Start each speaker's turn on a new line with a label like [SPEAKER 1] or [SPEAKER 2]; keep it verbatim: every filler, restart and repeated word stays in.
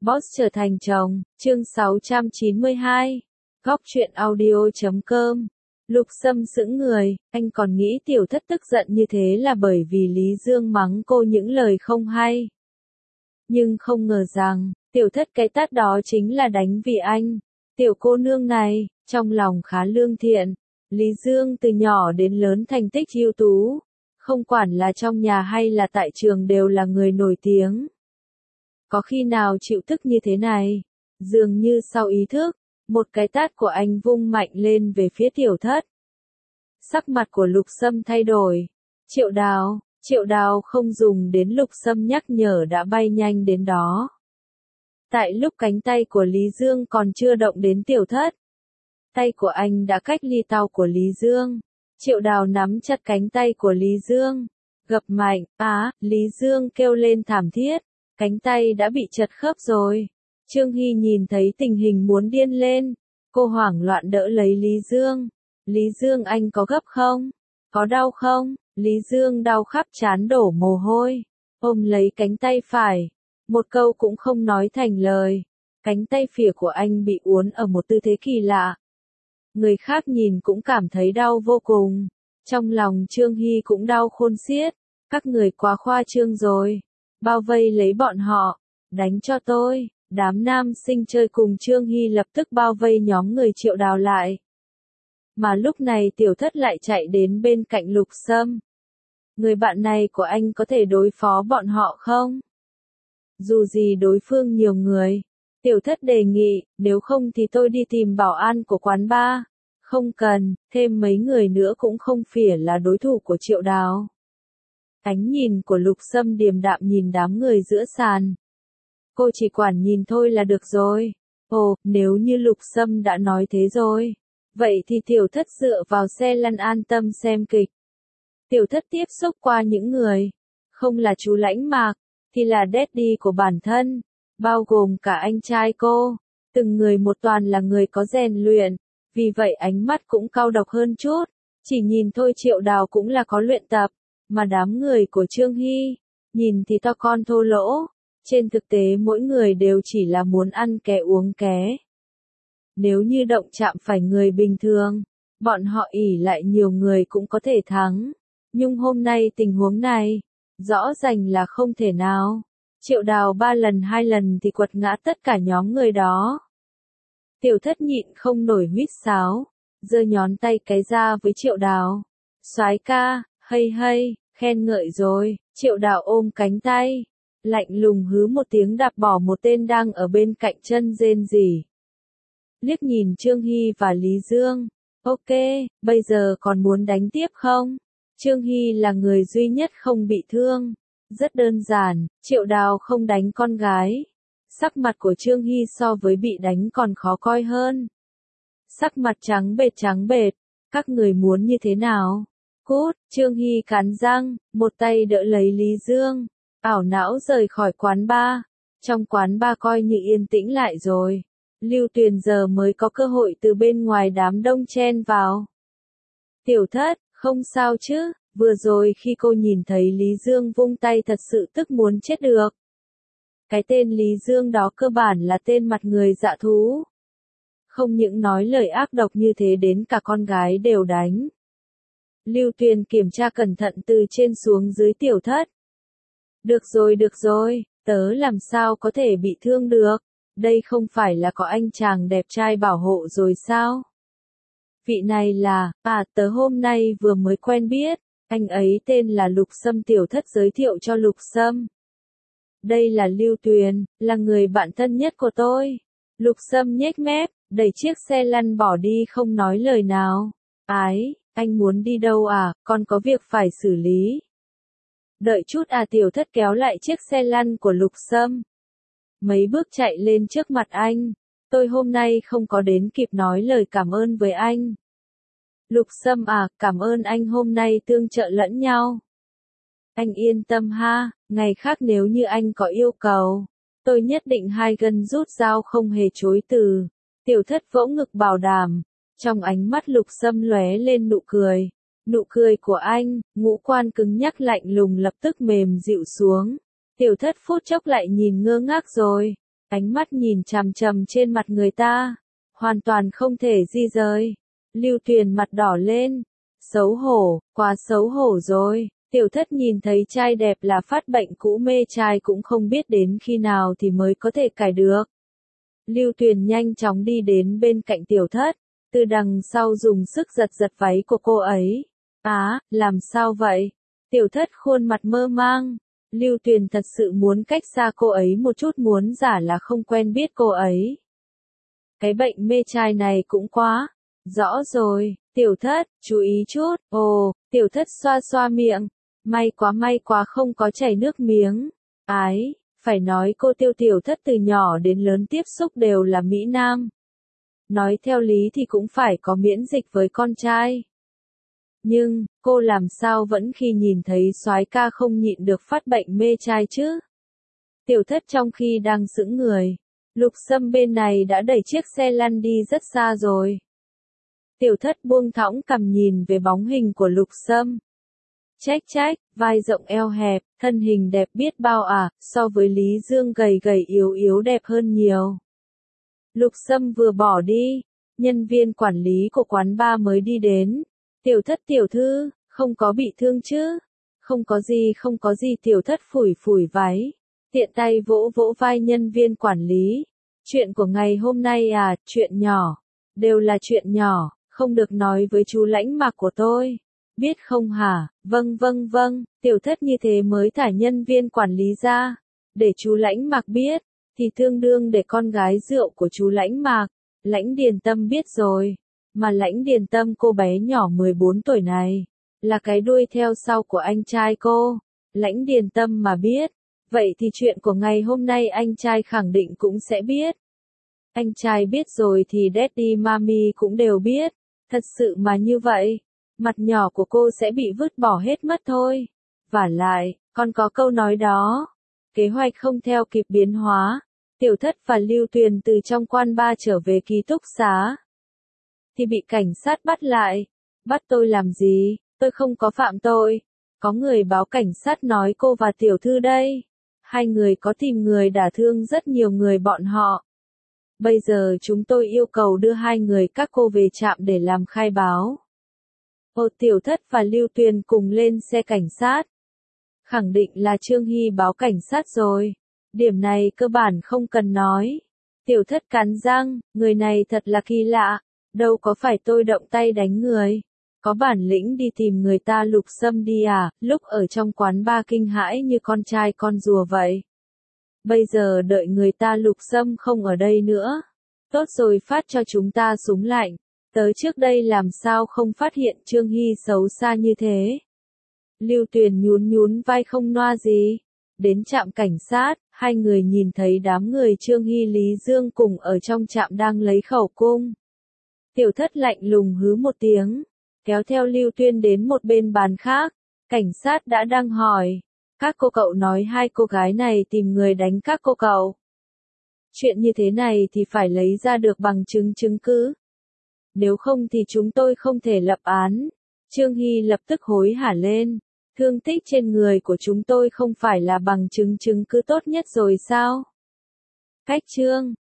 [SPEAKER 1] Boss trở thành chồng, chương sáu trăm chín mươi hai. Góc truyện audio chấm com. Lục Sâm sững người, anh còn nghĩ Tiểu Thất tức giận như thế là bởi vì Lý Dương mắng cô những lời không hay. Nhưng không ngờ rằng, Tiểu Thất cái tát đó chính là đánh vì anh. Tiểu cô nương này, trong lòng khá lương thiện. Lý Dương từ nhỏ đến lớn thành tích ưu tú. Không quản là trong nhà hay là tại trường đều là người nổi tiếng. Có khi nào chịu tức như thế này? Dường như sau ý thức, một cái tát của anh vung mạnh lên về phía Tiểu Thất. Sắc mặt của Lục Sâm thay đổi. Triệu Đào, Triệu Đào không dùng đến Lục Sâm nhắc nhở đã bay nhanh đến đó. Tại lúc cánh tay của Lý Dương còn chưa động đến Tiểu Thất, tay của anh đã cách ly tao của Lý Dương. Triệu Đào nắm chặt cánh tay của Lý Dương, gập mạnh, á, Lý Dương kêu lên thảm thiết, cánh tay đã bị chật khớp rồi. Trương Hy nhìn thấy tình hình muốn điên lên, cô hoảng loạn đỡ lấy Lý Dương. Lý Dương anh có gấp không? Có đau không? Lý Dương đau khắp trán đổ mồ hôi, ôm lấy cánh tay phải, một câu cũng không nói thành lời. Cánh tay phìa của anh bị uốn ở một tư thế kỳ lạ. Người khác nhìn cũng cảm thấy đau vô cùng. Trong lòng Trương Hy cũng đau khôn xiết. Các người quá khoa trương rồi. Bao vây lấy bọn họ. Đánh cho tôi. Đám nam sinh chơi cùng Trương Hy lập tức bao vây nhóm người Triệu Đào lại. Mà lúc này Tiểu Thất lại chạy đến bên cạnh Lục Sâm. Người bạn này của anh có thể đối phó bọn họ không? Dù gì đối phương nhiều người. Tiểu Thất đề nghị, nếu không thì tôi đi tìm bảo an của quán bar. Không cần, thêm mấy người nữa cũng không phải là đối thủ của Triệu Đào. Ánh nhìn của Lục Sâm điềm đạm nhìn đám người giữa sàn. Cô chỉ quản nhìn thôi là được rồi. Ồ, nếu như Lục Sâm đã nói thế rồi, vậy thì Tiểu Thất dựa vào xe lăn an tâm xem kịch. Tiểu Thất tiếp xúc qua những người, không là chú Lãnh Mạc, thì là daddy của bản thân, bao gồm cả anh trai cô. Từng người một toàn là người có rèn luyện, vì vậy ánh mắt cũng cau độc hơn chút. Chỉ nhìn thôi Triệu Đào cũng là có luyện tập, mà đám người của Trương Hy, nhìn thì to con thô lỗ. Trên thực tế mỗi người đều chỉ là muốn ăn ké uống ké. Nếu như động chạm phải người bình thường, bọn họ ỷ lại nhiều người cũng có thể thắng. Nhưng hôm nay tình huống này, rõ ràng là không thể nào. Triệu Đào ba lần hai lần thì quật ngã tất cả nhóm người đó. Tiểu Thất nhịn không nổi huýt sáo, giơ nhón tay cái ra với Triệu Đào. Soái ca, hay hay, khen ngợi rồi. Triệu Đào ôm cánh tay, lạnh lùng hứ một tiếng đạp bỏ một tên đang ở bên cạnh chân rên rỉ. Liếc nhìn Trương Hy và Lý Dương. Ok, bây giờ còn muốn đánh tiếp không? Trương Hy là người duy nhất không bị thương. Rất đơn giản, Triệu Đào không đánh con gái. Sắc mặt của Trương Hy so với bị đánh còn khó coi hơn. Sắc mặt trắng bệch trắng bệch, các người muốn như thế nào? Cút, Trương Hy cắn răng, một tay đỡ lấy Lý Dương, ảo não rời khỏi quán bar. Trong quán bar coi như yên tĩnh lại rồi. Lưu Tuyền giờ mới có cơ hội từ bên ngoài đám đông chen vào. Tiểu Thất, không sao chứ, vừa rồi khi cô nhìn thấy Lý Dương vung tay thật sự tức muốn chết được. Cái tên Lý Dương đó cơ bản là tên mặt người dạ thú. Không những nói lời ác độc như thế đến cả con gái đều đánh. Lưu Tuyền kiểm tra cẩn thận từ trên xuống dưới Tiểu Thất. Được rồi được rồi, tớ làm sao có thể bị thương được, đây không phải là có anh chàng đẹp trai bảo hộ rồi sao? Vị này là, à tớ hôm nay vừa mới quen biết, anh ấy tên là Lục Sâm. Tiểu Thất giới thiệu cho Lục Sâm. Đây là Lưu Tuyền, là người bạn thân nhất của tôi. Lục Sâm nhếch mép, đẩy chiếc xe lăn bỏ đi không nói lời nào. Ái, anh muốn đi đâu à, con có việc phải xử lý. Đợi chút à. Tiểu Thất kéo lại chiếc xe lăn của Lục Sâm. Mấy bước chạy lên trước mặt anh. Tôi hôm nay không có đến kịp nói lời cảm ơn với anh. Lục Sâm à, cảm ơn anh hôm nay tương trợ lẫn nhau. Anh yên tâm ha, ngày khác nếu như anh có yêu cầu, tôi nhất định hai gân rút dao không hề chối từ. Tiểu Thất vỗ ngực bảo đảm. Trong ánh mắt Lục Sâm lóe lên nụ cười. Nụ cười của anh, ngũ quan cứng nhắc lạnh lùng lập tức mềm dịu xuống. Tiểu Thất phút chốc lại nhìn ngơ ngác rồi. Ánh mắt nhìn chằm chằm trên mặt người ta, hoàn toàn không thể di rời. Lưu Tuyền mặt đỏ lên, xấu hổ, quá xấu hổ rồi. Tiểu thất nhìn thấy trai đẹp là phát bệnh cũ mê trai cũng không biết đến khi nào thì mới có thể cải được. Lưu Tuyền nhanh chóng đi đến bên cạnh tiểu thất, từ đằng sau dùng sức giật giật váy của cô ấy. Á, làm sao vậy? Tiểu thất khuôn mặt mơ mang. Lưu Tuyền thật sự muốn cách xa cô ấy một chút, muốn giả là không quen biết cô ấy. Cái bệnh mê trai này cũng quá. Rõ rồi, tiểu thất, chú ý chút. Ồ, tiểu thất xoa xoa miệng. May quá may quá không có chảy nước miếng. Ái, phải nói cô Tiêu tiểu thất từ nhỏ đến lớn tiếp xúc đều là Mỹ Nam. Nói theo lý thì cũng phải có miễn dịch với con trai. Nhưng, cô làm sao vẫn khi nhìn thấy soái ca không nhịn được phát bệnh mê trai chứ? Tiểu thất trong khi đang sững người, Lục Sâm bên này đã đẩy chiếc xe lăn đi rất xa rồi. Tiểu thất buông thõng cằm nhìn về bóng hình của Lục Sâm. Trách trách, vai rộng eo hẹp, thân hình đẹp biết bao à, so với Lý Dương gầy gầy yếu yếu đẹp hơn nhiều. Lục Sâm vừa bỏ đi, nhân viên quản lý của quán bar mới đi đến. Tiểu thất tiểu thư, không có bị thương chứ? Không có gì không có gì, tiểu thất phủi phủi váy. Tiện tay vỗ vỗ vai nhân viên quản lý. Chuyện của ngày hôm nay à, chuyện nhỏ. Đều là chuyện nhỏ, không được nói với chú Lãnh Mạc của tôi. Biết không hả? Vâng vâng vâng, tiểu thất như thế mới thả nhân viên quản lý ra. Để chú Lãnh Mạc biết, thì tương đương để con gái rượu của chú Lãnh Mạc. Lãnh Điền Tâm biết rồi. Mà Lãnh Điền Tâm cô bé nhỏ mười bốn tuổi này, là cái đuôi theo sau của anh trai cô. Lãnh Điền Tâm mà biết, vậy thì chuyện của ngày hôm nay anh trai khẳng định cũng sẽ biết. Anh trai biết rồi thì Daddy Mami cũng đều biết. Thật sự mà như vậy, mặt nhỏ của cô sẽ bị vứt bỏ hết mất thôi. Vả lại, còn có câu nói đó. Kế hoạch không theo kịp biến hóa. Tiểu thất và Lưu Tuyền từ trong quan bar trở về ký túc xá. Thì bị cảnh sát bắt lại. Bắt tôi làm gì? Tôi không có phạm tội. Có người báo cảnh sát nói cô và tiểu thư đây. Hai người có tìm người đả thương rất nhiều người bọn họ. Bây giờ chúng tôi yêu cầu đưa hai người các cô về trạm để làm khai báo. Ô tiểu thất và Lưu Tuyền cùng lên xe cảnh sát. Khẳng định là Trương Hy báo cảnh sát rồi. Điểm này cơ bản không cần nói. Tiểu thất cắn răng, người này thật là kỳ lạ. Đâu có phải tôi động tay đánh người. Có bản lĩnh đi tìm người ta Lục Sâm đi à, lúc ở trong quán bar kinh hãi như con trai con rùa vậy. Bây giờ đợi người ta Lục Sâm không ở đây nữa. Tốt rồi, phát cho chúng ta súng lạnh. Tới trước đây làm sao không phát hiện Trương Hy xấu xa như thế. Lưu Tuyền nhún nhún vai không noa gì. Đến trạm cảnh sát, hai người nhìn thấy đám người Trương Hy Lý Dương cùng ở trong trạm đang lấy khẩu cung. Tiểu thất lạnh lùng hứ một tiếng, kéo theo Lưu Tuyên đến một bên bàn khác. Cảnh sát đã đang hỏi, các cô cậu nói hai cô gái này tìm người đánh các cô cậu. Chuyện như thế này thì phải lấy ra được bằng chứng chứng cứ. Nếu không thì chúng tôi không thể lập án. Trương Hy lập tức hối hả lên. Thương tích trên người của chúng tôi không phải là bằng chứng chứng cứ tốt nhất rồi sao? Cách Trương,